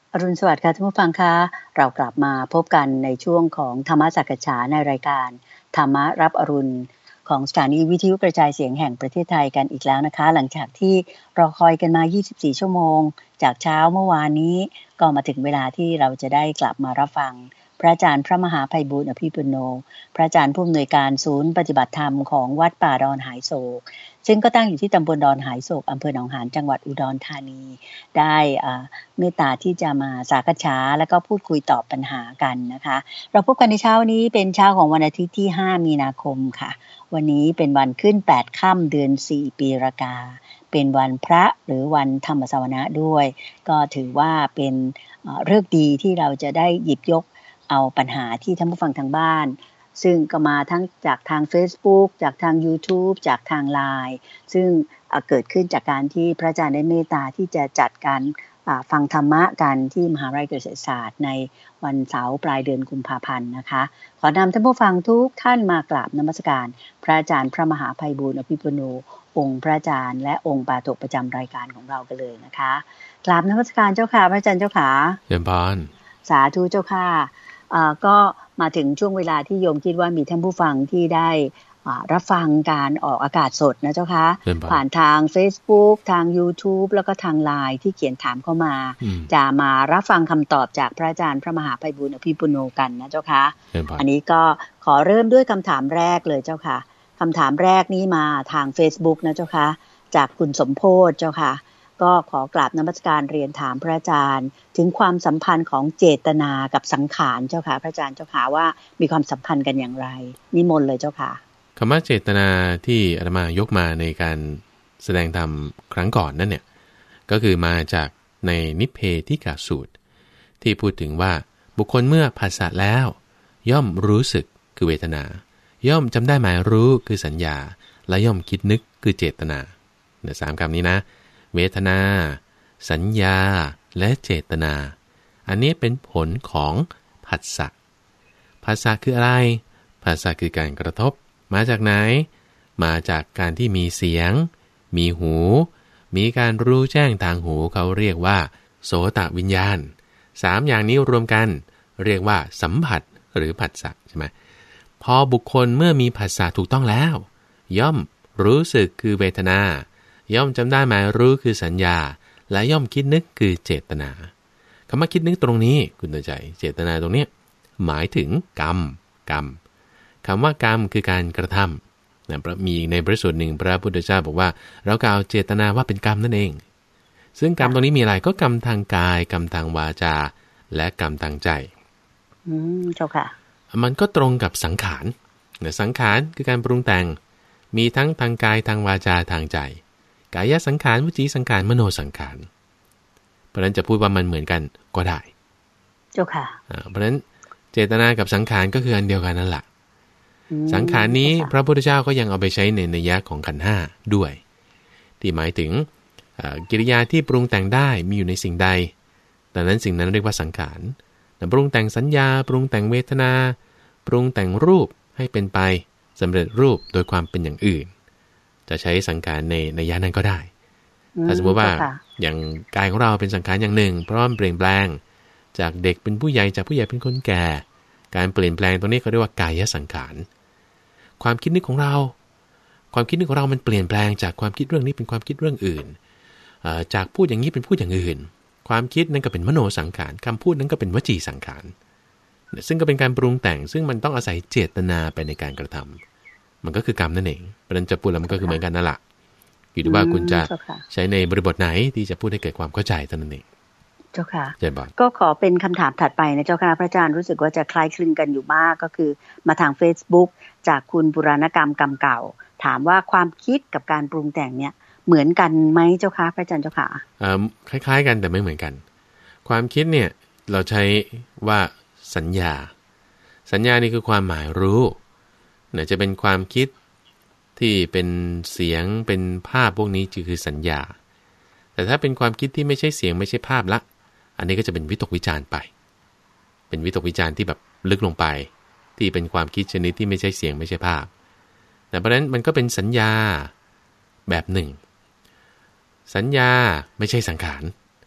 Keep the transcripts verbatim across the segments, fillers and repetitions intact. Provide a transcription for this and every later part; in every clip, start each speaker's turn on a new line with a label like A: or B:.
A: อรุณสวัสดิ์ค่ะท่านผู้ฟังคะเรากลับมาพบกันในช่วงของธรรมสักฉาในรายการธรรมรับอรุณของสถานีวิทยุกระจายเสียงแห่งประเทศไทยกันอีกแล้วนะคะหลังจากที่รอคอยกันมายี่สิบสี่ชั่วโมงจากเช้าเมื่อวานนี้ก็มาถึงเวลาที่เราจะได้กลับมารับฟังพระอาจารย์พระมหาไพบูลย์อภิปุโนพระอาจารย์ผู้อำนวยการศูนย์ปฏิบัติธรรมของวัดป่าดอนหายโศกซึ่งก็ตั้งอยู่ที่ตำบลดอนหายโศกอำเภอหนองหานจังหวัดอุดรธานีได้เมตตาที่จะมาสักฉาและก็พูดคุยตอบปัญหากันนะคะเราพบกันในเช้านี้เป็นเช้าของวันอาทิตย์ที่ห้ามีนาคมค่ะวันนี้เป็นวันขึ้นแปดค่ำเดือนสี่ปีรากาเป็นวันพระหรือวันธรรมสวนะด้วยก็ถือว่าเป็นฤกษ์ดีที่เราจะได้หยิบยกเอาปัญหาที่ท่านผู้ฟังทางบ้านซึ่งก็มาทั้งจากทาง Facebook จากทาง YouTube จากทาง ไลน์ ซึ่งเกิดขึ้นจากการที่พระอาจารย์ได้เมตตาที่จะจัดการฟังธรรมะกันที่มหาวิทยาลัยเกษตรศาสตร์ในวันเสาร์ปลายเดือนกุมภาพันธ์นะคะขอนำท่านผู้ฟังทุกท่านมากราบนมัสการพระอาจารย์พระมหาไพบูลย์อภิปุโนองค์พระอาจารย์และองค์ปาฐกประจำรายการของเรากันเลยนะคะกราบนมัสการเจ้าค่ะพระอาจารย์เจ้าค่ะ
B: เยี่ยมพาน
A: สาธุเจ้าค่ะก็มาถึงช่วงเวลาที่โยมคิดว่ามีท่านผู้ฟังที่ได้รับฟังการออกอากาศสดนะเจ้าคะผ่านทาง Facebook ทาง YouTube แล้วก็ทาง ไลน์ ที่เขียนถามเข้ามาจะมารับฟังคำตอบจากพระอาจารย์พระมหาไพบูลย์อภิปุโนกันนะเจ้าคะอันนี้ก็ขอเริ่มด้วยคำถามแรกเลยเจ้าค่ะคำถามแรกนี้มาทาง Facebook นะเจ้าคะจากคุณสมโพธิ์เจ้าค่ะก็ขอกราบนมัสการเรียนถามพระอาจารย์ถึงความสัมพันธ์ของเจตนากับสังขารเจ้าค่ะพระอาจารย์เจ้าค่ะว่ามีความสัมพันธ์กันอย่างไรนิมนต์เลยเจ้าค่ะ
B: คำว่าเจตนาที่อาตมายกมาในการแสดงธรรมครั้งก่อนนั่นเนี่ยก็คือมาจากในนิพเพธิกสูตรที่พูดถึงว่าบุคคลเมื่อผัสสะแล้วย่อมรู้สึกคือเวทนาย่อมจำได้หมายรู้คือสัญญาและย่อมคิดนึกคือเจตนาเนี่ยสามคำนี้นะเวทนาสัญญาและเจตนาอันนี้เป็นผลของผัสสะผัสสะคืออะไรผัสสะคือการกระทบมาจากไหนมาจากการที่มีเสียงมีหูมีการรู้แจ้งทางหูเขาเรียกว่าโสตวิญญาณสามอย่างนี้รวมกันเรียกว่าสัมผัสหรือผัสสะใช่ไหมพอบุคคลเมื่อมีผัสสะถูกต้องแล้วย่อมรู้สึกคือเวทนาย่อมจำได้หมายรู้คือสัญญาและย่อมคิดนึกคือเจตนาคำว่าคิดนึกตรงนี้คุณตัวใจเจตนาตรงนี้หมายถึงกรรมกรรมคำว่ากรรมคือการกระทำนะมีในพระสูตรหนึ่งพระพุทธเจ้าบอกว่าเรากล่าวเจตนาว่าเป็นกรรมนั่นเองซึ่งกรรมตรงนี้มีอะไรก็กรรมทางกายกรรมทางวาจาและกรรมทางใจ
A: อืมเจ้าค่ะ
B: มันก็ตรงกับสังขารนะสังขารคือการปรุงแต่งมีทั้งทางกายทางวาจาทางใจกายสังขารวจีสังขารมโนสังขารเพราะฉะนั้นจะพูดว่ามันเหมือนกันก็ได้
A: เจ้าค่ะ
B: เพราะฉะนั้นเจตนากับสังขารก็คืออันเดียวกันนั่นแหละสังขารนี้พระพุทธเจ้าก็ยังเอาไปใช้ในนัยยะของขันธ์ห้าด้วยที่หมายถึงกิริยาที่ปรุงแต่งได้มีอยู่ในสิ่งใดดังนั้นสิ่งนั้นเรียกว่าสังขารปรุงแต่งสัญญาปรุงแต่งเวทนาปรุงแต่งรูปให้เป็นไปสำเร็จรูปโดยความเป็นอย่างอื่นจะใช้สังขารในนัยยะนั้นก็ได้ถ้าสมมติว่าอย่างกายของเราเป็นสังขารอย่างหนึ่งเพราะมันเปลี่ยนแปลงจากเด็กเป็นผู้ใหญ่จากผู้ใหญ่เป็นคนแก่การเปลี่ยนแปลงตรงนี้เขาเรียกว่ากายสังขารความคิดนึกของเราความคิดนึกของเรามันเปลี่ยนแปลงจากความคิดเรื่องนี้เป็นความคิดเรื่องอื่นจากพูดอย่างนี้เป็นพูดอย่างอื่นความคิดนั้นก็เป็นมโนสังขารคำพูดนั้นก็เป็นวจีสังขารซึ่งก็เป็นการปรุงแต่งซึ่งมันต้องอาศัยเจตนาไปในการกระทำมันก็คือกรรมนั่นเองประเด็นจะพูดแล้วมันก็คือเหมือนกันนั่นแหละอยู่ที่ว่าคุณจะใช้ในบริบทไหนที่จะพูดให้เกิดความเข้าใจเท่านั้นเอง
A: เจ้าค่ะก็ขอเป็นคำถามถัดไปนะเจ้าค่ะพระอาจารย์รู้สึกว่าจะคล้ายคลึงกันอยู่มากก็คือมาทาง Facebook จากคุณบุราณกรรมกรรมเก่าถามว่าความคิดกับการปรุงแต่งเนี่ยเหมือนกันไหมเจ้าค่ะพระอาจารย์เจ้าค่ะ
B: เอ่อคล้ายๆกันแต่ไม่เหมือนกันความคิดเนี่ยเราใช้ว่าสัญญาสัญญานี่คือความหมายรู้เนี่ยจะเป็นความคิดที่เป็นเสียงเป็นภาพพวกนี้คือสัญญาแต่ถ้าเป็นความคิดที่ไม่ใช่เสียงไม่ใช่ภาพละอันนี้ก็จะเป็นวิตกวิจารณ์ไปเป็นวิตกวิจารณ์ที่แบบลึกลงไปที่เป็นความคิดชนิดที่ไม่ใช่เสียงไม่ใช่ภาพแต่เพราะนั้นมันก็เป็นสัญญาแบบหนึ่งสัญญาไม่ใช่สังขาร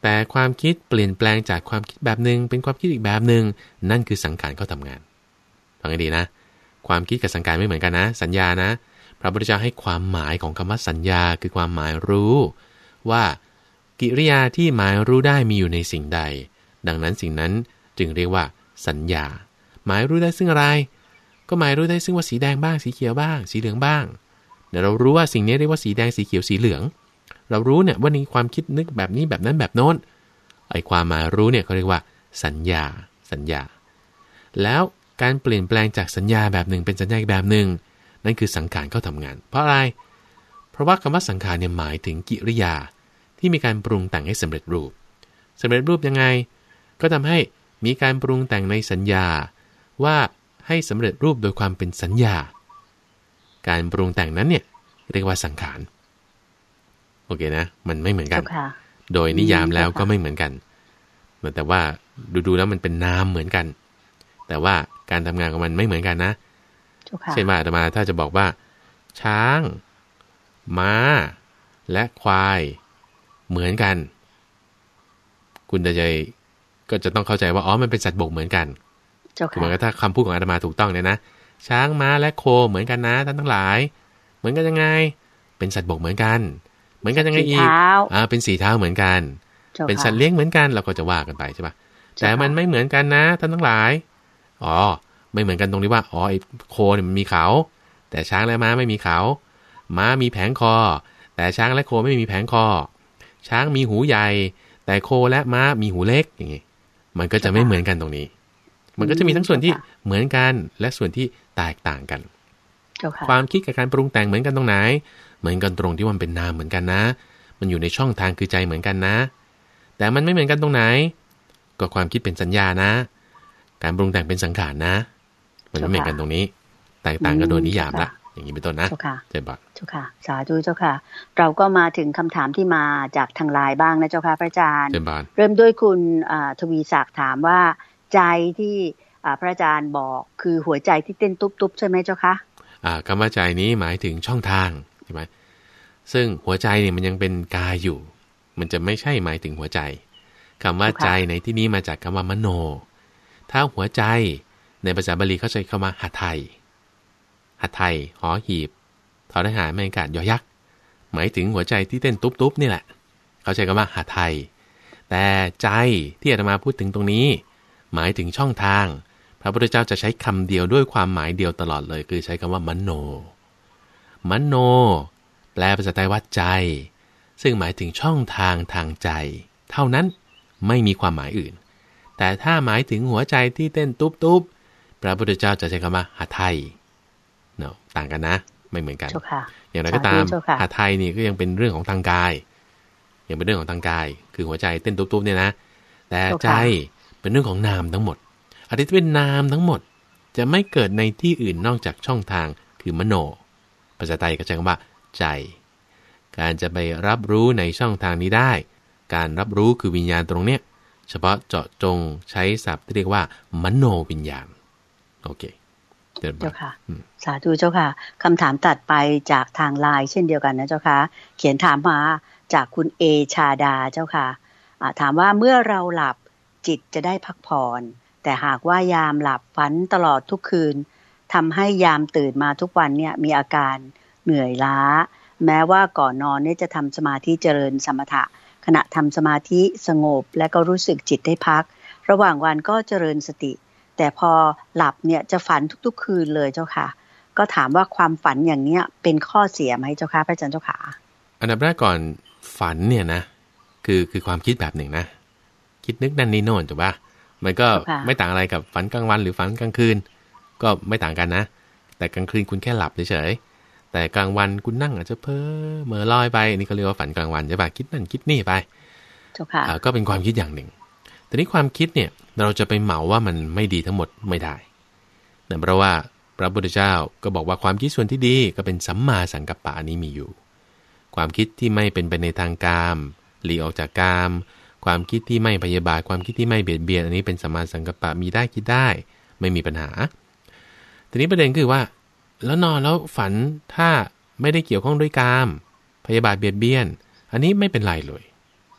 B: แต่ความคิดเปลี่ยนแปลงจากความคิดแบบนึงเป็นความคิดอีกแบบนึงนั่นคือสังขารเข้าทำงานฟังให้ดีนะความคิดกับสังขารไม่เหมือนกันนะสัญญานะพระพุทธเจ้าให้ความหมายของคำว่าสัญญาคือความหมายรู้ว่ากิริยาที่หมายรู้ได้มีอยู่ในสิ่งใดดังนั้นสิ่งนั้นจึงเรียกว่าสัญญาหมายรู้ได้ซึ่งอะไรก็หมายรู้ได้ซึ่งว่าสีแดงบ้างสีเขียวบ้างสีเหลืองบ้างเดี๋ยวเรารู้ว่าสิ่งนี้เรียกว่าสีแดงสีเขียวสีเหลืองเรารู้เนี่ยว่านี่ความคิดนึกแบบนี้แบบนั้นแบบโน้นไอ้ความหมายรู้เนี่ยเขาเรียกว่าสัญญาสัญญาแล้วการเปลี่ยนแปลงจากสัญญาแบบหนึ่งเป็นสัญญาอีกแบบหนึ่งนั่นคือสังขารเข้าทำงานเพราะอะไรเพราะว่าคำว่าสังขารเนี่ยหมายถึงกิริยาที่มีการปรุงแต่งให้สำเร็จรูปสำเร็จรูปยังไงก็ทำให้มีการปรุงแต่งในสัญญาว่าให้สำเร็จรูปโดยความเป็นสัญญาการปรุงแต่งนั้นเนี่ยเรียกว่าสังขารโอเคนะมันไม่เหมือนกันโดยนิยามแล้วก็ไม่เหมือนกันแต่ว่าดูๆแล้วมันเป็นนามเหมือนกันแต่ว่าการทำงานของมันไม่เหมือนกันนะเช่นว่าอาตมาถ้าจะบอกว่าช้างม้าและควายเหมือนกันคุณจะใจก็จะต้องเข้าใจว่าอ๋อมันเป็นสัตว์บกเหมือนกันคือเหมือนกับถ้าคำพูดของอาตมาถูกต้องเนี่ยนะช้างม้าและโคเหมือนกันนะท่านทั้งหลายเหมือนกันยังไงเป็นสัตว์บกเหมือนกันเหมือนกันยังไงอีกอ่าเป็นสี่เท้าเหมือนกันเป็นสัตว์เลี้ยงเหมือนกันเราก็จะว่ากันไปใช่ป่ะแต่มันไม่เหมือนกันนะท่านทั้งหลายอ๋อไม่เหมือนกันตรงที่ว่าอ๋อไอ้โคเนี่ยมันมีเขาแต่ช้างและม้าไม่มีเขาม้ามีแผงคอแต่ช้างและโคไม่มีแผงคอช้างมีหูใหญ่แต่โคและม้ามีหูเล็กอย่างงี้มันก็จะไม่เหมือนกันตรงนี้มันก็จะมีทั้งส่วนที่เหมือนกันและส่วนที่แตกต่างกันความคิดกับการปรุงแต่งเหมือนกันตรงไหนเหมือนกันตรงที่มันเป็นนามเหมือนกันนะมันอยู่ในช่องทางคือใจเหมือนกันนะแต่มันไม่เหมือนกันตรงไหนก็ความคิดเป็นสัญญานะการปรุงแต่งเป็นสังขารนะมันไม่เหมือนกันตรงนี้แตกต่างกันโดยนิยามละอย่างนี้เป็นต้นนะเจ้าบ่าว
A: เจ้าค่ะสาธุเจ้าค่ะเราก็มาถึงคำถามที่มาจากทางไลน์บ้างนะเจ้าค่ะพระอาจารย์เริ่มด้วยคุณทวีศักดิ์ถามว่าใจที่พระอาจารย์บอกคือหัวใจที่เต้นตุ๊บๆใช่ไหมเจ้าคะ
B: คำว่าใจนี้หมายถึงช่องทางใช่ไหมซึ่งหัวใจเนี่ยมันยังเป็นกายอยู่มันจะไม่ใช่หมายถึงหัวใจคำว่าใจในที่นี้มาจากคำว่ามโนถ้าหัวใจในภาษาบาลีเขาใช้คำว่าหทัยหทัยหอหีบทอทหารไม่กัดยอยักษ์หมายถึงหัวใจที่เต้นตุ๊บๆนี่แหละเขาใช้คำว่าหทัยแต่ใจที่อาตมาพูดถึงตรงนี้หมายถึงช่องทางพระพุทธเจ้าจะใช้คำเดียวด้วยความหมายเดียวตลอดเลยคือใช้คำว่ามโนมโนแปลภาษาไทยว่าใจซึ่งหมายถึงช่องทางทางใจเท่านั้นไม่มีความหมายอื่นแต่ถ้าหมายถึงหัวใจที่เต้นตุ๊บๆพระพุทธเจ้าจะใช้คำว่าหทัยเนาะต่างกันนะไม่เหมือนกันอย่างไรก็ตามหทัยนี่ก็ยังเป็นเรื่องของทางกายยังเป็นเรื่องของทางกายคือหัวใจเต้นตุ๊บๆเนี่ยนะแต่ใจเป็นเรื่องของนามทั้งหมดอันที่เป็นนามทั้งหมดจะไม่เกิดในที่อื่นนอกจากช่องทางคือมโนภาษาไทยก็ใช้คำว่าใจการจะไปรับรู้ในช่องทางนี้ได้การรับรู้คือวิญญาณตรงเนี้ยเฉพาะเจาะจงใช้ศัพท์ที่เรียกว่ามโนวิญญาณโอเคเจ้าค่ะสาธุ
A: เจ้าค่ะคำถามตัดไปจากทางไลน์เช่นเดียวกันนะเจ้าค่ะเขียนถามมาจากคุณเอชาดาเจ้าค่ะถามว่าเมื่อเราหลับจิตจะได้พักผ่อนแต่หากว่ายามหลับฝันตลอดทุกคืนทำให้ยามตื่นมาทุกวันเนี่ยมีอาการเหนื่อยล้าแม้ว่าก่อนนอนเนี่ยจะทำสมาธิเจริญสมถะขณะทำสมาธิสงบและก็รู้สึกจิตได้พักระหว่างวันก็เจริญสติแต่พอหลับเนี่ยจะฝันทุกๆคืนเลยเจ้าค่ะก็ถามว่าความฝันอย่างเนี้ยเป็นข้อเสียไหมเจ้าค่ะพระอาจารย์เจ้าค่ะ
B: อันดับแรกก่อนฝันเนี่ยนะคือคือความคิดแบบหนึ่งนะคิดนึกนั่นนี่โน่นถูกป่ะมันก็ไม่ต่างอะไรกับฝันกลางวันหรือฝันกลางคืนก็ไม่ต่างกันนะแต่กลางคืนคุณแค่หลับเฉยๆแต่กลางวันคุณนั่งอาจจะเพ้อเมื่อลอยไปนี่เขาเรียกว่าฝันกลางวันใช่ป่ะคิดนั่นคิดนี่ไปก็เป็นความคิดอย่างหนึ่งแต่นี้ความคิดเนี่ยเราจะไปเหมาว่ามันไม่ดีทั้งหมดไม่ได้แต่เพราะว่าพระพุทธเจ้าก็บอกว่าความคิดส่วนที่ดีก็เป็นสัมมาสังกัปปะนี้มีอยู่ความคิดที่ไม่เป็นไปในทางกามหลีกออกจากกามความคิดที่ไม่พยาบาทความคิดที่ไม่เบียดเบียนอันนี้เป็นสัมมาสังกัปปะมีได้คิดได้ไม่มีปัญหาทีนี้ประเด็นคือว่าแล้วนอนแล้วฝันถ้าไม่ได้เกี่ยวข้องด้วยกามพยาบาทเบียดเบียนอันนี้ไม่เป็นไรเลย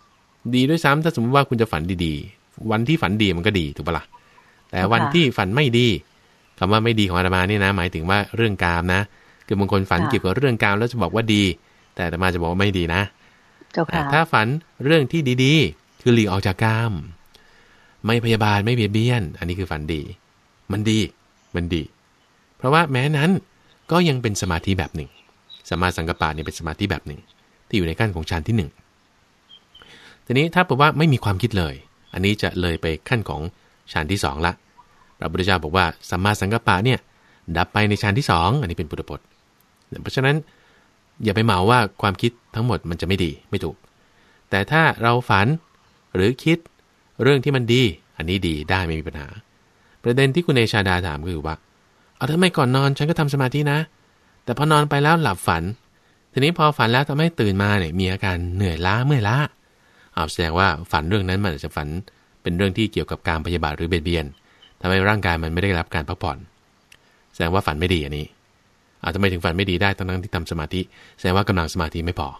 B: ดีด้วยซ้ำถ้าสมมติว่าคุณจะฝันดีๆวันที่ฝันดีมันก็ดีถูกปะล่ะแต่วันที่ฝันไม่ดีคำว่าไม่ดีของอาตมานี่นะหมายถึงว่าเรื่องกามนะคือบางคนฝันเกี่ยวกับเรื่องกามแล้วจะบอกว่าดีแต่อาตมาจะบอกว่าไม่ดีนะถ้าฝันเรื่องที่ดีๆคือหลีกออกจากกามไม่พยาบาทไม่เบียดเบียนอันนี้คือฝันดีมันดีมันดีเพราะว่าแม้นั้นก็ยังเป็นสมาธิแบบหนึ่งสัมมาสังกัปปะเนี่ยเป็นสมาธิแบบหนึ่งที่อยู่ในขั้นของฌานที่หนึ่งทีนี้ถ้าบอกว่าไม่มีความคิดเลยอันนี้จะเลยไปขั้นของฌานที่สองละพระพุทธเจ้าบอกว่าสัมมาสังกัปปะเนี่ยดับไปในฌานที่สองอันนี้เป็นพุทธพจน์เพราะฉะนั้นอย่าไปเหมาว่าความคิดทั้งหมดมันจะไม่ดีไม่ถูกแต่ถ้าเราฝันหรือคิดเรื่องที่มันดีอันนี้ดีได้ไม่มีปัญหาประเด็นที่คุณเอชาดาถามก็คือว่าเอาทำไมก่อนนอนฉันก็ทำสมาธินะแต่พอนอนไปแล้วหลับฝันทีนี้พอฝันแล้วทำให้ตื่นมาเนี่ยมีอาการเหนื่อยล้าเมื่อยล้าเอาแสดงว่าฝันเรื่องนั้นมันอาจจะฝันเป็นเรื่องที่เกี่ยวกับการพยาบาทหรือเบียดเบียนทำให้ร่างกายมันไม่ได้รับการพักผ่อนแสดงว่าฝันไม่ดีอันนี้อาจจะไม่ถึงฝันไม่ดีได้ทั้งที่ทำสมาธิแสดงว่ากำลังสมาธิไม่พอ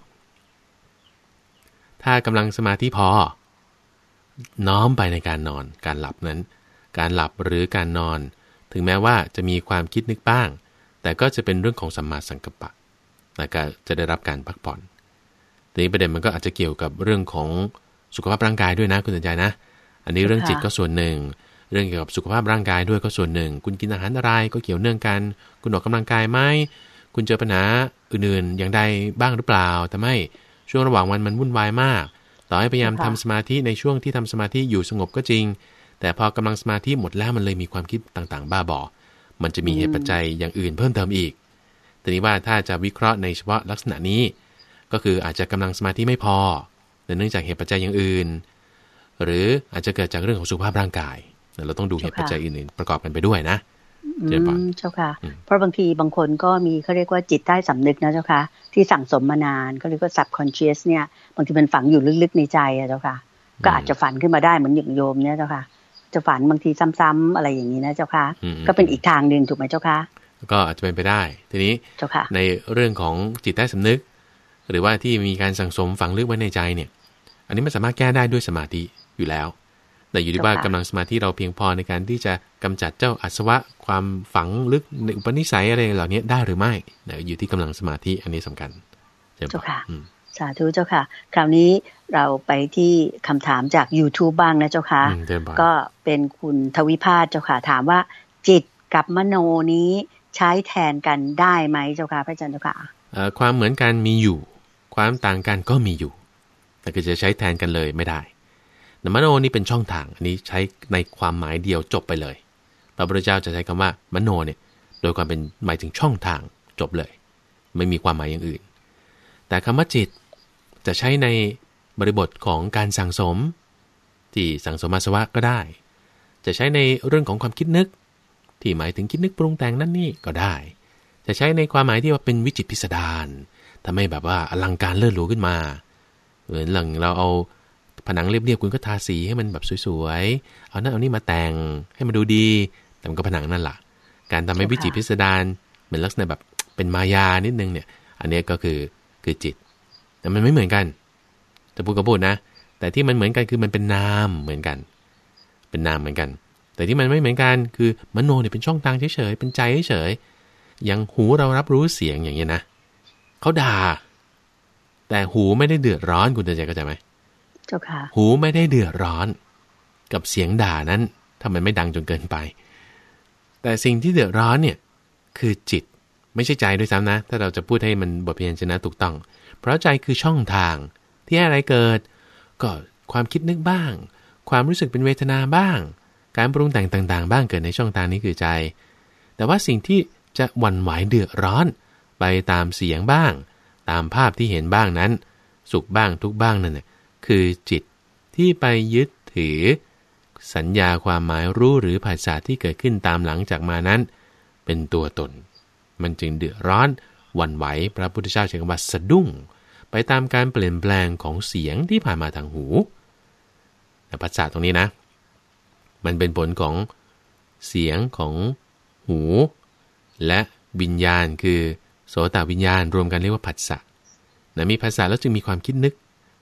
B: ถ้ากำลังสมาธิพอน้อมไปในการนอนการหลับนั้นการหลับหรือการนอนถึงแม้ว่าจะมีความคิดนึกบ้างแต่ก็จะเป็นเรื่องของสัมมาสังกัปปะและก็จะได้รับการพักผ่อนทีนี้ประเด็นมันก็อาจจะเกี่ยวกับเรื่องของสุขภาพร่างกายด้วยนะคุณสนใจนะอันนี้เรื่องจิตก็ส่วนหนึ่งเรื่องเกี่ยวกับสุขภาพร่างกายด้วยก็ส่วนหนึ่งคุณกินอาหารอะไรก็เกี่ยวเนื่องกันคุณออกกำลังกายไหมคุณเจอปัญหาอื่นๆอย่างใดบ้างหรือเปล่าทำให้ช่วงระหว่างวันมันวุ่นวายมากต่อให้พยายามทำสมาธิในช่วงที่ทำสมาธิอยู่สงบก็จริงแต่พอกำลังสมาธิหมดแล้วมันเลยมีความคิดต่างๆบ้าบอมันจะมีเหตุปัจจัยอย่างอื่นเพิ่มเติมอีกทีนี้ว่าถ้าจะวิเคราะห์ในเฉพาะลักษณะนี้ก็คืออาจจะกำลังสมาธิไม่พอเนื่องจากเหตุปัจจัยอย่างอื่นหรืออาจจะเกิดจากเรื่องของสุขภาพร่างกายเราต้องดูเหตุปัจจัยอื่นๆประกอบกันไปด้วยนะ
A: เจ้าค่ะเจ้าค่ะเพราะบางทีบางคนก็มีเขาเรียกว่าจิตใต้สำนึกนะเจ้าค่ะที่สั่งสมมานานเขาเรียกว่า subconscious เนี่ยบางทีมันฝังอยู่ลึกๆในใจอะเจ้าค่ะก็อาจจะฝันขึ้นมาได้เหมือนอย่างโยมเนี่ยเจ้าค่ะจะฝันบางทีซ้ำๆอะไรอย่างนี้นะเจ้าค่ะก็เป็นอีกทางนึงถูกไหมเจ้าค่ะ
B: ก็อาจจะเป็นไปได้ทีนี้ในเรื่องของจิตใต้สำนึกหรือว่าที่มีการสั่งสมฝังลึกไว้ในใจเนี่ยอันนี้มันสามารถแก้ได้ด้วยสมาธิอยู่แล้วแต่อยู่ที่ว่ากำลังสมาธิเราเพียงพอในการที่จะกำจัดเจ้าอาสวะความฝังลึกในอุปนิสัยอะไรเหล่านี้ได้หรือไม่อยู่ที่กำลังสมาธิอันนี้สำคัญ
A: เจ้าค่ะสาธุเจ้าค่ะคราวนี้เราไปที่คำถามจาก YouTube บ้างนะเจ้าค่ะก็เป็นคุณทวิภาสเจ้าค่ะถามว่าจิตกับมโนนี้ใช้แทนกันได้ไหมเจ้าค่ะพระอาจารย์เจ้าค่ะ
B: ความเหมือนกันมีอยู่ความต่างกันก็มีอยู่แต่ก็จะใช้แทนกันเลยไม่ได้มโนนี่เป็นช่องทางอันนี้ใช้ในความหมายเดียวจบไปเลยพระพุทธเจ้าจะใช้คำว่ามโนเนี่ยโดยความเป็นหมายถึงช่องทางจบเลยไม่มีความหมายอย่างอื่นแต่คำว่าจิตจะใช้ในบริบทของการสั่งสมที่สั่งสมอาสวะก็ได้จะใช้ในเรื่องของความคิดนึกที่หมายถึงคิดนึกปรุงแต่งนั่นนี่ก็ได้จะใช้ในความหมายที่ว่าเป็นวิจิตรพิสดารทำให้แบบว่าอลังการเลิศหรูขึ้นมาเหมือนหลังเราเอาผนังเรียบๆคุณก็ทาสีให้มันแบบสวยๆเอานั่นเอานี่มาแต่งให้มันดูดีแต่มันก็ผนังนั่นแหละการทำให้วิจิตรพิสดารเหมือนลักษณะแบบเป็นมายานิดนึงเนี่ยอันนี้ก็คือคือจิตแต่มันไม่เหมือนกันจะพูดก็พูดนะแต่ที่มันเหมือนกันคือมันเป็นนามเหมือนกันเป็นนามเหมือนกันแต่ที่มันไม่เหมือนกันคือมโนเนี่ยเป็นช่องทางเฉยๆเป็นใจเฉยๆอย่างหูเรารับรู้เสียงอย่างเงี้ยนะเขาด่าแต่หูไม่ได้เดือดร้อนคุณจะเข้าใจไหม
A: เจ้าค่ะ
B: หูไม่ได้เดือดร้อนกับเสียงด่านั้นถ้ามันไม่ดังจนเกินไปแต่สิ่งที่เดือดร้อนเนี่ยคือจิตไม่ใช่ใจด้วยซ้ำนะถ้าเราจะพูดให้มันบทเพียรชนะถูกต้องเพราะใจคือช่องทางที่อะไรเกิดก็ความคิดนึกบ้างความรู้สึกเป็นเวทนาบ้างการปรุงแต่งต่างๆบ้างเกิดในช่องทางนี้คือใจแต่ว่าสิ่งที่จะหวั่นไหวเดือดร้อนไปตามเสียงบ้างตามภาพที่เห็นบ้างนั้นสุขบ้างทุกบ้างนั่นน่ะคือจิตที่ไปยึดถือสัญญาความหมายรู้หรือภาษาที่เกิดขึ้นตามหลังจากมานั้นเป็นตัวตนมันจึงเดือดร้อนหวั่นไหวพระพุทธเจ้าใช้คำว่าสะดุ้งไปตามการเปลี่ยนแปลงของเสียงที่ผ่านมาทางหูแต่ภาษาตรงนี้นะมันเป็นผลของเสียงของหูและวิญญาณคือโสตวิญญาณรวมกันเรียกว่าผัสสะนะมีผัสสะแล้วจึงมีความคิดนึก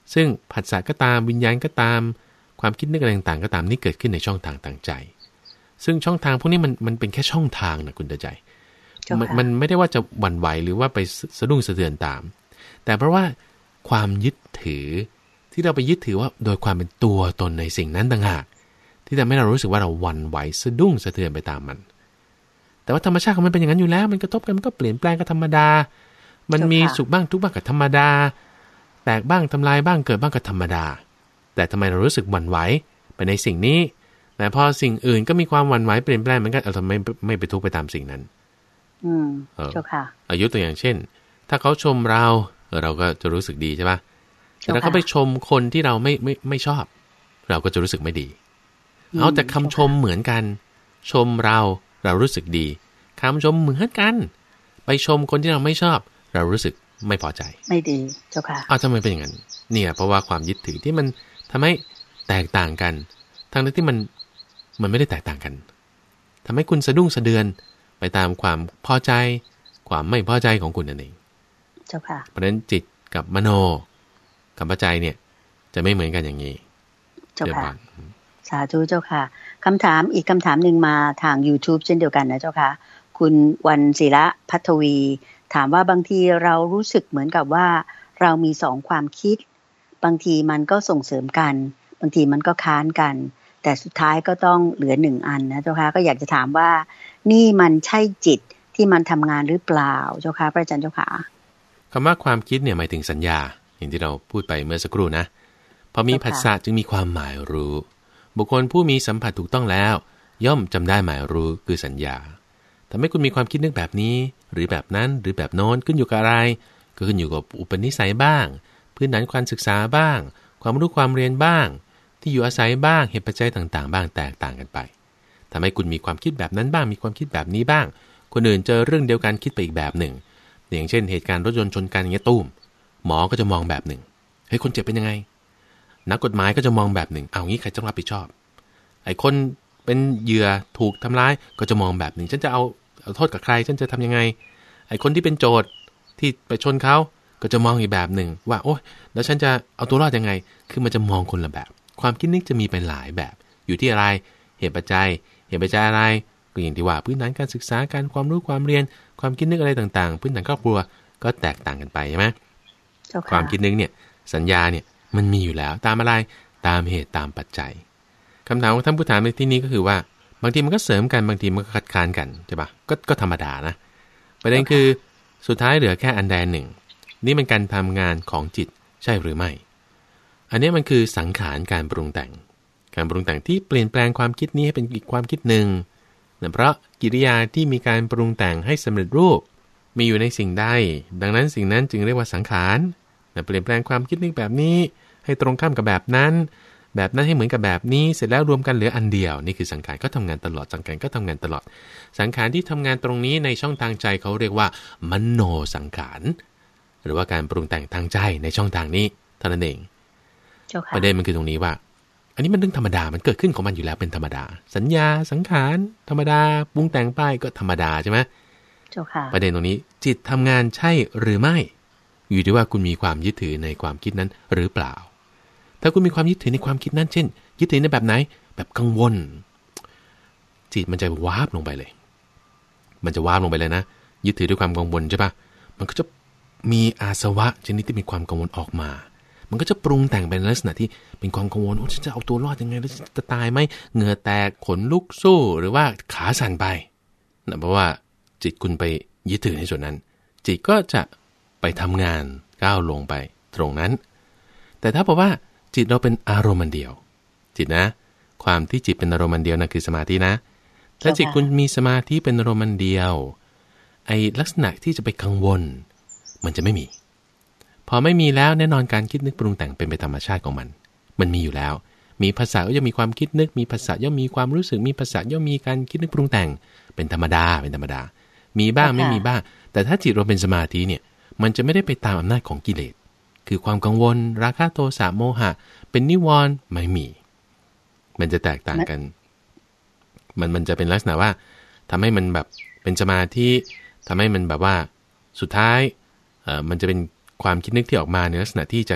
B: ซึ่งผัสสะก็ตามวิญญาณก็ตามความคิดนึกอะไรต่างๆก็ตามนี่เกิดขึ้นในช่องทางทางใจซึ่งช่องทางพวกนี้มันมันเป็นแค่ช่องทางนะคุณตาใจมันมันไม่ได้ว่าจะหวั่นไหวหรือว่าไปสะดุ้งสะเทือนตามแต่เพราะว่าความยึดถือที่เราไปยึดถือว่าโดยความเป็นตัวตนในสิ่งนั้นต่างหากที่ทำให้เรารู้สึกว่าเราหวั่นไหวสะดุ้งสะเทือนไปตามมันแต่ว่าธรรมชาติของมันเป็นอย่างนั้นอยู่แล้วมันกระทบกันมันก็เปลี่ยนแปลงก็ธรรมดามันมีสุขบ้างทุกข์บ้างก็ธรรมดาแตกบ้างทำลายบ้างเกิดบ้างก็ธรรมดาแต่ทำไมเรารู้สึกหวั่นไหวไปในสิ่งนี้แต่พอสิ่งอื่นก็มีความหวั่นไหวเปลี่ยนแปลงเหมือนกันเราทำไมไม่ไปทุกข์ไปตามสิ่งนั้น
A: อืมเจ้าค่ะ
B: อายุตัวอย่างเช่นถ้าเขาชมเราเราก็จะรู้สึกดีใช่ปะแต่ถ้าเขาไปชมคนที่เราไม่ไม่ไม่ชอบเราก็จะรู้สึกไม่ดีเอาแต่คำชมเหมือนกันชมเราเรารู้สึกดีคำชมเหมือนกันไปชมคนที่เราไม่ชอบเรารู้สึกไม่พอใจไม่ดีเจ้าค่ะอ้าวทำไมเป็นอย่างนั้นเนี่ยเพราะว่าความยึดถือที่มันทำให้แตกต่างกันทั้งที่มันมันไม่ได้แตกต่างกันทำให้คุณสะดุ้งสะเดือนไปตามความพอใจความไม่พอใจของคุณนั่นเองเจ้าค่ะเพราะฉะนั้นจิตกับมโนกับปัจจัยเนี่ยจะไม่เหมือนกันอย่างนี้เจ้าค่ะสาธุเจ้าค่ะคำถามอีกคำถามหนึ่งมาทาง YouTube เช่นเดียวกันนะเจ้าค่ะคุณวันศิระพัทวีถามว่าบางทีเรารู้สึกเหมือนกับว่าเรามีสองความคิดบางทีมันก็ส่งเสริมกันบางทีมันก็ค้านกันแต่สุดท้ายก็ต้องเหลือหนึ่งอันนะเจ้าค่ะก็อยากจะถามว่านี่มันใช่จิตที่มันทำงานหรือเปล่าเจ้าค่ะพระอาจารย์เจ้าค่ะคำว่าความคิดเนี่ยหมายถึงสัญญาอย่างที่เราพูดไปเมื่อสักครู่นะพอมีผัสสะจึงมีความหมายรู้บุคคลผู้มีสัมผัสถูกต้องแล้วย่อมจำได้หมายรู้คือสัญญาทำให้คุณมีความคิดนึกแบบนี้หรือแบบนั้นหรือแบบโน้นขึ้นอยู่กับอะไรก็ขึ้นอยู่กับอุปนิสัยบ้างพื้นฐานการศึกษาบ้างความรู้ความเรียนบ้างที่อยู่อาศัยบ้างเหตุปัจจัยต่างๆบ้างแตกต่างกันไปทำให้คุณมีความคิดแบบนั้นบ้างมีความคิดแบบนี้บ้างคนอื่นเจอเรื่องเดียวกันคิดไปอีกแบบหนึ่งอย่างเช่นเหตุการณ์รถยนต์ชนกันอย่างเงี้ยตุ้มหมอก็จะมองแบบหนึ่งเฮ้ยคนเจ็บเป็นยังไงนักกฎหมายก็จะมองแบบหนึ่งเอางี้ใครต้องรับผิดชอบไอ้คนเป็นเหยื่อถูกทำร้ายก็จะมองแบบหนึ่งฉันจะเอาเอาโทษกับใครฉันจะทำยังไงไอ้คนที่เป็นโจทย์ที่ไปชนเขาก็จะมองอีกแบบหนึ่งว่าโอ๊ยแล้วฉันจะเอาตัวรอดยังไงคือมันจะมองคนละแบบความคิดนึกจะมีเป็นหลายแบบอยู่ที่อะไรเหตุปัจจัยเหตุปัจจัยอะไรก็อย่างที่ว่าพื้นฐานการศึกษาการความรู้ความเรียนความคิดนึกอะไรต่างๆพื้นฐานครอบครัวก็แตกต่างกันไปใช่ไหม okay. ความคิดนึกเนี่ยสัญญาเนี่ยมันมีอยู่แล้วตามอะไรตามเหตุตามปัจจัยคำถามของท่านผู้ถามในที่นี้ก็คือว่าบางทีมันก็เสริมกันบางทีมันก็คัดค้านกันใช่ปะก็ก็ธรรมดานะประเด็น okay. คือสุดท้ายเหลือแค่อันใดหนึ่งนี่เป็นการทำงานของจิตใช่หรือไม่อันนี้มันคือสังขารการปรุงแต่งการปรุงแต่งที่เปลี่ยนแปลงความคิดนี้ให้เป็นอีกความคิดหนึ่งเพราะกิริยาที่มีการปรุงแต่งให้สำเร็จรูปมีอยู่ในสิ่งใดดังนั้นสิ่งนั้นจึงเรียกว่าสังขารเปลี่ยนแปลงความคิดนึกแบบนี้ให้ตรงข้ามกับแบบนั้นแบบนั้นให้เหมือนกับแบบนี้เสร็จแล้วรวมกันเหลืออันเดียวนี่คือสังขารก็ทำงานตลอดสังขารก็ทำงานตลอดสังขารที่ทำงานตรงนี้ในช่องทางใจเขาเรียกว่ามโนสังขารหรือว่าการปรุงแต่งทางใจในช่องทางนี้เท่านั้นเองประเด็นมันคือตรงนี้ว่าอันนี้มันเรื่องธรรมดามันเกิดขึ้นของมันอยู่แล้วเป็นธรรมดาสัญญาสังขารธรรมดาปรุงแต่งไปก็ธรรมดาใช่ไหมเจ้าค่ะประเด็นตรงนี้จิตทำงานใช่หรือไม่อยู่ที่ว่าคุณมีความยึดถือในความคิดนั้นหรือเปล่าถ้าคุณมีความยึดถือในความคิดนั้นเช่นยึดถือในแบบไหนแบบกังวลจิตมันจะวาบลงไปเลยมันจะวาบลงไปเลยนะยึดถือด้วยความกังวลใช่ปะมันก็จะมีอาสวะชนิดที่มีความกังวลออกมามันก็จะปรุงแต่งเป็นลักษณะที่เป็นความกังวลโอ้ฉันจะเอาตัวรอดยังไงแล้วจะตายไหมเหงื่อแตกขนลุกสู้หรือว่าขาสั่นไปนะเพราะว่าจิตคุณไปยึดถือในส่วนนั้นจิตก็จะไปทำงานก้าวลงไปตรงนั้นแต่ถ้าบอกว่าจิตเราเป็นอารมณ์เดียวจิตนะความที่จิตเป็นอารมณ์เดียวนั่นคือสมาธินะถ้าจิตคุณมีสมาธิเป็นอารมณ์เดียวไอ้ลักษณะที่จะไปกังวลมันจะไม่มีพอไม่มีแล้วแน่นอนการคิดนึกปรุงแต่งเป็นไปธรรมชาติของมันมันมีอยู่แล้วมีภาษาก็จะมีความคิดนึกมีภาษาย่อมมีความรู้สึกมีภาษาย่อมมีการคิดนึกปรุงแต่งเป็นธรรมดาเป็นธรรมดามีบ้างไม่มีบ้างแต่ถ้าจิตเราเป็นสมาธิเนี่ยมันจะไม่ได้ไปตามอำนาจของกิเลสคือความกังวลราคะโทสะโมหะเป็นนิวรณ์ไม่มีมันจะแตกต่างกันมันมันจะเป็นลักษณะว่าทำให้มันแบบเป็นสมาธิทำให้มันแบบว่าสุดท้ายเอ่อมันจะเป็นความคิดนึกที่ออกมาในลักษณะที่จะ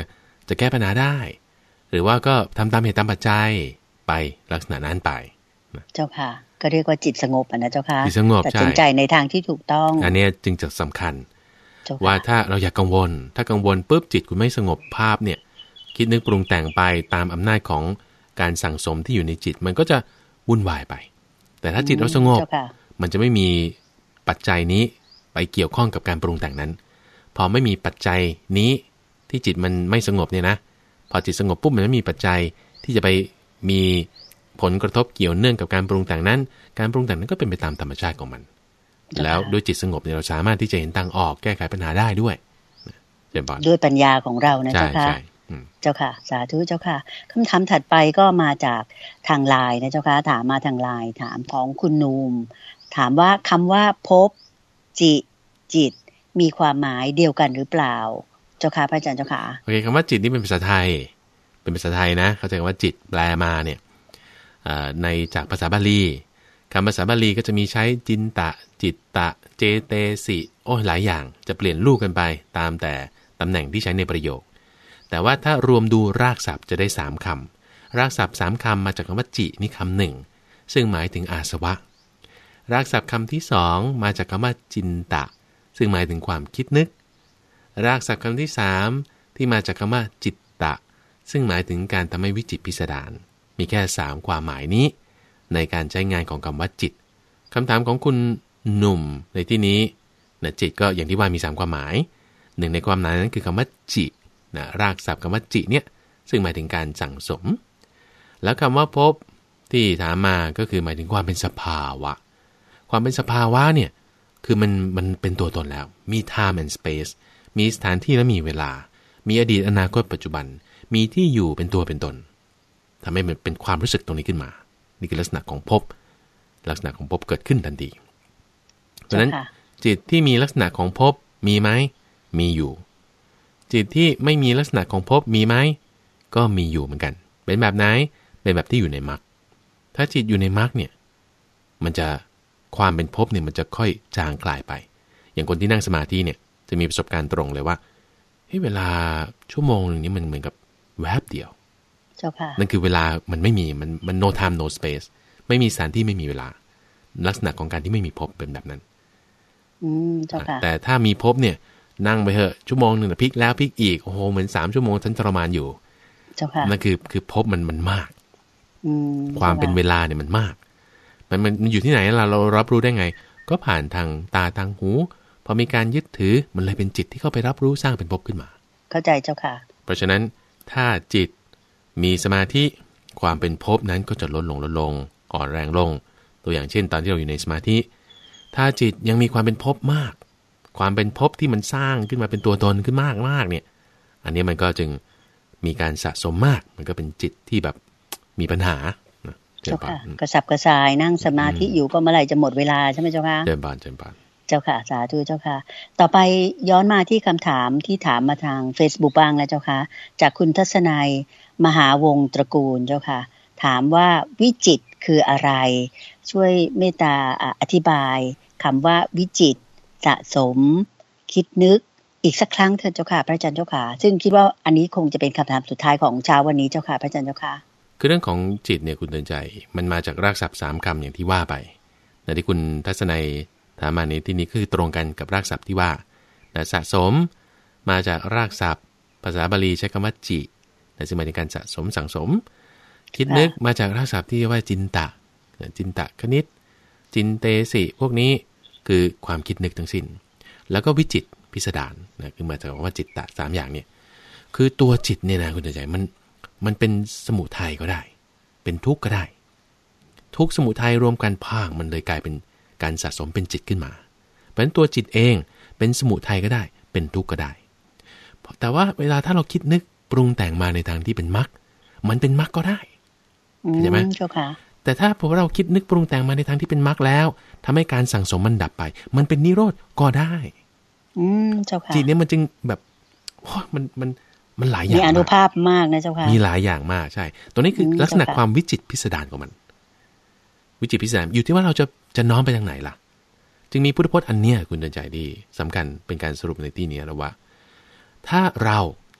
B: จะแก้ปัญหาได้หรือว่าก็ทำตามเหตุตามปัจจัยไปลักษณะนั้นไป
A: เจ้าค่ะก็เรียกว่าจิตสงบนะเจ้าค่ะ
B: จิตสงบตัด
A: สินใจในทางที่ถูกต้อง
B: อันนี้จึงจะสำคัญว่าถ้าเราอยากกังวลถ้ากังวลปุ๊บจิตคุณไม่สงบภาพเนี่ยคิดนึกปรุงแต่งไปตามอำนาจของการสั่งสมที่อยู่ในจิตมันก็จะวุ่นวายไปแต่ถ้าจิตเราสงบมันจะไม่มีปัจจัยนี้ไปเกี่ยวข้องกับการปรุงแต่งนั้นพอไม่มีปัจจัยนี้ที่จิตมันไม่สงบเนี่ยนะพอจิตสงบปุ๊บมันไม่มีปัจจัยที่จะไปมีผลกระทบเกี่ยวเนื่องกับการปรุงแต่งนั้นการปรุงแต่งนั้นก็เป็นไปตามธรรมชาติของมันแล้วด้วยจิตสงบเนี่ยเราสามารถที่จะเห็นทางออกแก้ไขปัญหาได้ด้วยเจมส์บอลด้วยปัญญาของเรานะเจ้าค่ะเจ้าค่ะสาธุเจ้าค่ะคำถามถัดไปก็มาจากทางไลน์นะเจ้าค่ะถามมาทางไลน์ถามของคุณนูมถามว่าคำว่าภพจิตจิตมีความหมายเดียวกันหรือเปล่าเจ้าค่ะพระอาจารย์เจ้าค่ะโอเคคำว่าจิตนี่เป็นภาษาไทยเป็นภาษาไทยนะเข้าใจว่าจิตแปลมาเนี่ยในจากภาษาบาลีคำภาษาบาลีก็จะมีใช้จินตะจิตตะเจเตสิโอ้หลายอย่างจะเปลี่ยนรูปกันไปตามแต่ตำแหน่งที่ใช้ในประโยคแต่ว่าถ้ารวมดูรากศัพท์จะได้สามคำรากศัพท์สามคำมาจากคำว่าจินี่คำหนึ่งซึ่งหมายถึงอาสวะรากศัพท์คำที่สองมาจากคำว่าจินตะซึ่งหมายถึงความคิดนึกรากศัพท์คำที่สามที่มาจากคำว่าจิตตะซึ่งหมายถึงการทำให้วิจิตรพิสดารมีแค่สามความหมายนี้ในการใช้งานของคำว่าจิตคำถามของคุณหนุ่มในที่นี้นะจิตก็อย่างที่ว่ามีสามความหมายหนึ่งในความหมายนั้นคือคำว่าจินะรากศัพท์คำว่าจิเนี่ยซึ่งหมายถึงการสั่งสมแล้วคำว่าภพที่ถามมาก็คือหมายถึงความเป็นสภาวะความเป็นสภาวะเนี่ยคือมันมันเป็นตัวตนแล้วมี time and space มีสถานที่และมีเวลามีอดีตอนาคตปัจจุบันมีที่อยู่เป็นตัวเป็นตนทำให้มันเป็นความรู้สึกตรงนี้ขึ้นมานี่คือลักษณะของภพลักษณะของภพเกิดขึ้นทันทีเพราะฉะนั้นจิตที่มีลักษณะของภพมีไหมมีอยู่จิตที่ไม่มีลักษณะของภพมีไหมก็มีอยู่เหมือนกันเป็นแบบไหนเป็นแบบที่อยู่ในมรรคถ้าจิตอยู่ในมรรคเนี่ยมันจะความเป็นภพเนี่ยมันจะค่อยจางคลายไปอย่างคนที่นั่งสมาธิเนี่ยจะมีประสบการณ์ตรงเลยว่าเฮ้ยเวลาชั่วโมงนึงนี้มันเหมือนกับแวบเดียวเจ้าค่ะนั่นคือเวลามันไม่มีมันมัน no time no space ไม่มีสถานที่ไม่มีเวลาลักษณะของการที่ไม่มีภพเป็นแบบนั้นอืมเจ้าค่ะแต่ถ้ามีภพเนี่ยนั่งไปเถอะชั่วโมงนึงน่ะพลิกแล้วพลิกอีกโอ้โหเหมือนสามชั่วโมงฉันทรมานอยู่เจ้าค่ะนั่นคือคือภพมันมันมากอืมความเป็นเวลาเนี่ยมันมากมันมันอยู่ที่ไหนล่ะเรารับรู้ได้ไงก็ผ่านทางตาทางหูพอมีการยึดถือมันเลยเป็นจิตที่เข้าไปรับรู้สร้างเป็นภพขึ้นมาเข้าใจเจ้าค่ะเพราะฉะนั้นถ้าจิตมีสมาธิความเป็นภพนั้นก็จะลดลงลดลงอ่อนแรงลงตัวอย่างเช่นตอนที่เราอยู่ในสมาธิถ้าจิตยังมีความเป็นภพมากความเป็นภพที่มันสร้างขึ้นมาเป็นตัวตนขึ้นมากมากเนี่ยอันนี้มันก็จึงมีการสะสมมากมันก็เป็นจิตที่แบบมีปัญหาเจ้าค่ะกระสับกระส่ายนั่งสมาธิอยู่ก็เมื่อไหร่จะหมดเวลาใช่ไหมเจ้าค่ะเจริญพรเจริญพรเจ้าค่ะสาธุเจ้าค่ะต่อไปย้อนมาที่คำถามที่ถามมาทาง Facebook บ้างแล้วเจ้าค่ะจากคุณทัศนัยมหาวงศ์ตระกูลเจ้าค่ะถามว่าวิจิตรคืออะไรช่วยเมตตาอธิบายคำว่าวิจิตรสะสมคิดนึกอีกสักครั้งเถิดเจ้าค่ะพระอาจารย์เจ้าค่ะซึ่งคิดว่าอันนี้คงจะเป็นคำถามสุดท้ายของเช้าวันนี้เจ้าค่ะพระอาจารย์เจ้าค่ะคือเรื่องของจิตเนี่ยคุณเตือนใจมันมาจากรากศัพท์สามคำอย่างที่ว่าไปแต่ที่คุณทัศนัยถามมาในที่นี้คือตรงกันกับรากศัพท์ที่ว่าสะสมมาจากรากศัพท์ภาษาบาลีใช้คำว่าจิซึ่งหมายถึงการสะสมสั่งสมคิดนึกมาจากรากศัพท์ที่ว่าจินตะจินตะคณิตจินเตสิพวกนี้คือความคิดนึกทั้งสิ้นแล้วก็วิจิตรพิสดารนะคือมาจากคำว่าจิตตะสามอย่างเนี่ยคือตัวจิตเนี่ยนะคุณเตือนใจมันมันเป็นสมุทัยก็ได้เป็นทุกข์ก็ได้ทุกข์สมุทัยรวมกันพางมันเลยกลายเป็นการสะสมเป็นจิตขึ้นมาเพราะฉะนั้นตัวจิตเองเป็นสมุทัยก็ได้เป็นทุกข์ก็ได้แต่ว่าเวลาถ้าเราคิดนึกปรุงแต่งมาในทางที่เป็นมรรคมันเป็นมรรคก็ได้ใช่ไหมเจ้าค่ะแต่ถ้าพอเราคิดนึกปรุงแต่งมาในทางที่เป็นมรรคแล้วทำให้การสั่งสมมันดับไปมันเป็นนิโรธก็ได้อืมเจ้าค่ะจิตเนี่ยมันจึงแบบโอ้มันมันมันหลายอย่างมีอานุภาพมากนะเจ้าค่ะมีหลายอย่างมากใช่ตัวนี้คือลักษณะความวิจิตรพิสดารของมันวิจิตรพิสดารอยู่ที่ว่าเราจะจะน้อมไปทางไหนล่ะจึงมีพุทธพจน์อันเนี้ยคุณเดินใจดีสำคัญเป็นการสรุปในที่นี้แล้วว่าถ้าเรา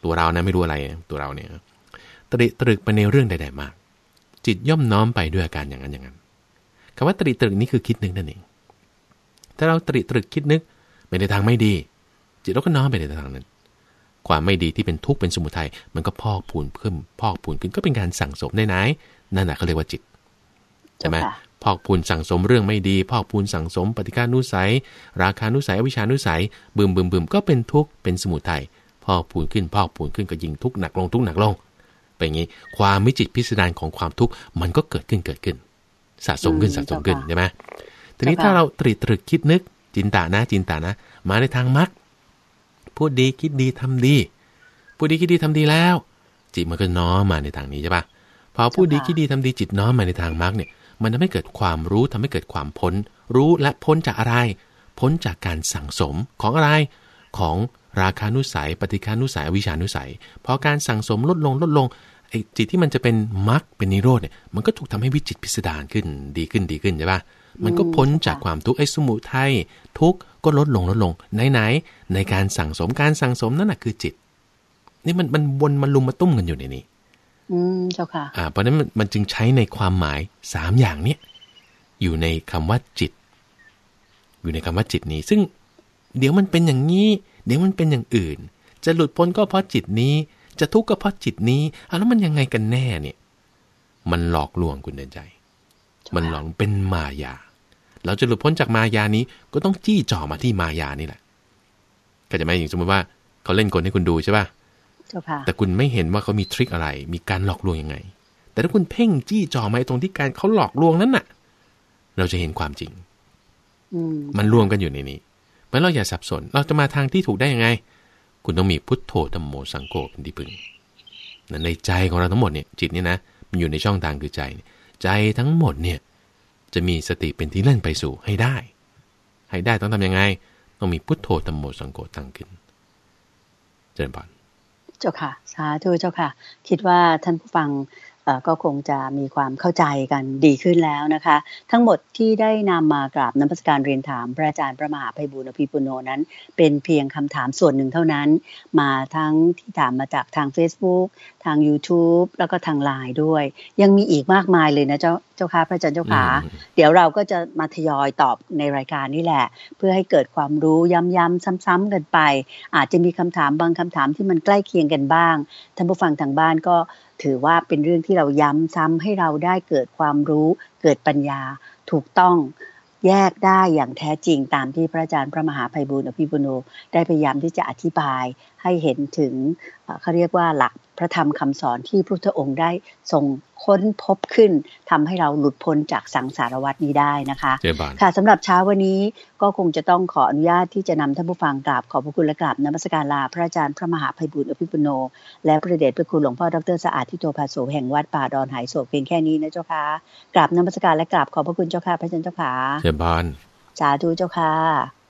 B: ตัวเรานะไม่รู้อะไรตัวเราเนี่ยตริตรึกไปในเรื่องใดๆมากจิตย่อมน้อมไปด้วยอาการอย่างนั้นอย่างนั้นคำว่าตริตรึกนี้คือคิดนึกนั่นเองถ้าเราตริตรึกคิดนึกไปในทางไม่ดีจิตเราก็น้อมไปในทางนั้นความไม่ดีที่เป็นทุกข์เป็นสมุทัยมันก็พอกพูนขึ้นพอกพูนขึ้นก็เป็นการสั่งสมได้ไหนนั่นแหละเขาเรียกว่าจิตใช่ไหมพอกพูนสั่งสมเรื่องไม่ดีพอกพูนสั่งสมปฏิฆานุสัยราคานุสัยอวิชชานุสัยบึมบึมบึมก็เป็นทุกข์เป็นสมุทัยพอกพูนขึ้นพอกพูนขึ้นก็ยิ่งทุกข์หนักลงทุกข์หนักลงเป็นอย่างนี้ความวิจิตรพิสดารของความทุกข์มันก็เกิดขึ้นเกิดขึ้นสะสมขึ้นสะสมขึ้นใช่ไหมทีนี้ถ้าเราตรีตรึกคิดนึกจินตานะจินตานะมาในทางมรรคพูดดีคิดดีทำดีพูดดีคิดดีทำดีแล้วจิตมันก็น้อมมาในทางนี้ใช่ปะพอพูดดีคิดดีทำดีจิตน้อมมาในทางมรรคเนี่ยมันทำให้เกิดความรู้ทำให้เกิดความพ้นรู้และพ้นจากอะไรพ้นจากการสั่งสมของอะไรของราคานุสัยปฏิฆานุสัยอวิชชานุสัยพอการสั่งสมลดลงลดลงไอ้จิตที่มันจะเป็นมรรคเป็นนิโรธเนี่ยมันก็ถูกทำให้วิจิตรพิสดารขึ้นดีขึ้นดีขึ้นใช่ปะมันก็พ้นจากความทุกข์ไอ้สมุทัยทุกข์ก็ลดลงลดลงไหนๆในการสั่งสมการสั่งสมนั่นแหะคือจิตนี่มันมันวนมันลุมมาตุ้มกันอยู่ในนี้
A: อืมเจ้าค่ะ
B: อ่าเพราะฉะนั้นมันมันจึงใช้ในความหมายสามอย่างเนี้ยอยู่ในคำว่าจิตอยู่ในคำว่าจิตนี้ซึ่งเดี๋ยวมันเป็นอย่างนี้เดี๋ยวมันเป็นอย่างอื่นจะหลุดพ้นก็เพราะจิตนี้จะทุกข์ก็เพราะจิตนี้อ่ะแล้วมันยังไงกันแน่เนี่ยมันหลอกลวงคุณเดินใจมันหลอกเป็นมายาเราจะหลุดพ้นจากมายานี้ก็ต้องจี้จ่อมาที่มายานี่แหละก็จะไม่อย่างสมมติว่าเขาเล่นกลให้คุณดูใช่ป่ะแต่คุณไม่เห็นว่าเขามีทริคอะไรมีการหลอกลวงยังไงแต่ถ้าคุณเพ่งจี้จ่อมาตรงที่การเขาหลอกลวงนั้นน่ะเราจะเห็นความจริงมันรวมกันอยู่ในนี้เพราะเราอย่าสับสนเราจะมาทางที่ถูกได้ยังไงคุณต้องมีพุทโธธัมโมสังโฆเป็นที่พึ่งในใจของเราทั้งหมดเนี่ยจิตเนี่ยนะมันอยู่ในช่องทางคือใจใจทั้งหมดเนี่ยจะมีสติเป็นที่เล่นไปสู่ให้ได้ให้ได้ต้องทำยังไงต้องมีพุทโธธัมโมสังโฆตั้งขึ้นเจริญพร
A: เจ้าค่ะสาธุเจ้าค่ะคิดว่าท่านผู้ฟังก็คงจะมีความเข้าใจกันดีขึ้นแล้วนะคะทั้งหมดที่ได้นำมากราบนมัสการเรียนถามพระอาจารย์พระมหาไพบูลย์อภิปุโนนั้นเป็นเพียงคำถามส่วนหนึ่งเท่านั้นมาทั้งที่ถามมาจากทาง Facebook ทาง YouTube แล้วก็ทาง ไลน์ ด้วยยังมีอีกมากมายเลยนะเจ้าเจ้าค่ะพระอาจารย์เจ้าค่ะเดี๋ยวเราก็จะมาทยอยตอบในรายการนี่แหละเพื่อให้เกิดความรู้ย้ำๆซ้ำๆกันไปอาจจะมีคำถามบางคำถามที่มันใกล้เคียงกันบ้างท่านผู้ฟังทางบ้านก็ถือว่าเป็นเรื่องที่เราย้ำซ้ำให้เราได้เกิดความรู้เกิดปัญญาถูกต้องแยกได้อย่างแท้จริงตามที่พระอาจารย์พระมหาไพบูลย์อภิปุโนได้พยายามที่จะอธิบายให้เห็นถึงเขาเรียกว่าหลักพระธรรมคำสอนที่พระพุทธองค์ได้ทรงค้นพบขึ้นทำให้เราหลุดพ้นจากสังสารวัฏนี้ได้นะคะค่ะสำหรับเช้าวันนี้ก็คงจะต้องขออนุญาตที่จะนำท่านผู้ฟังกราบขอบพระคุณและกราบนมัสการลาพระอาจารย์พระมหาไพบูลย์อภิปุโนและพระเดชพระคุณหลวงพ่อดร.สะอาดทิโตภาโสแห่งวัดป่าดอนหายโศกเพียงแค่นี้นะเจ้าค่ะกราบนมัสการและกราบขอบพระคุณเจ้าค่ะพระอาจารย์เจ้าค่ะ
B: เชิญพร
A: สาธุเจ้าค่ะ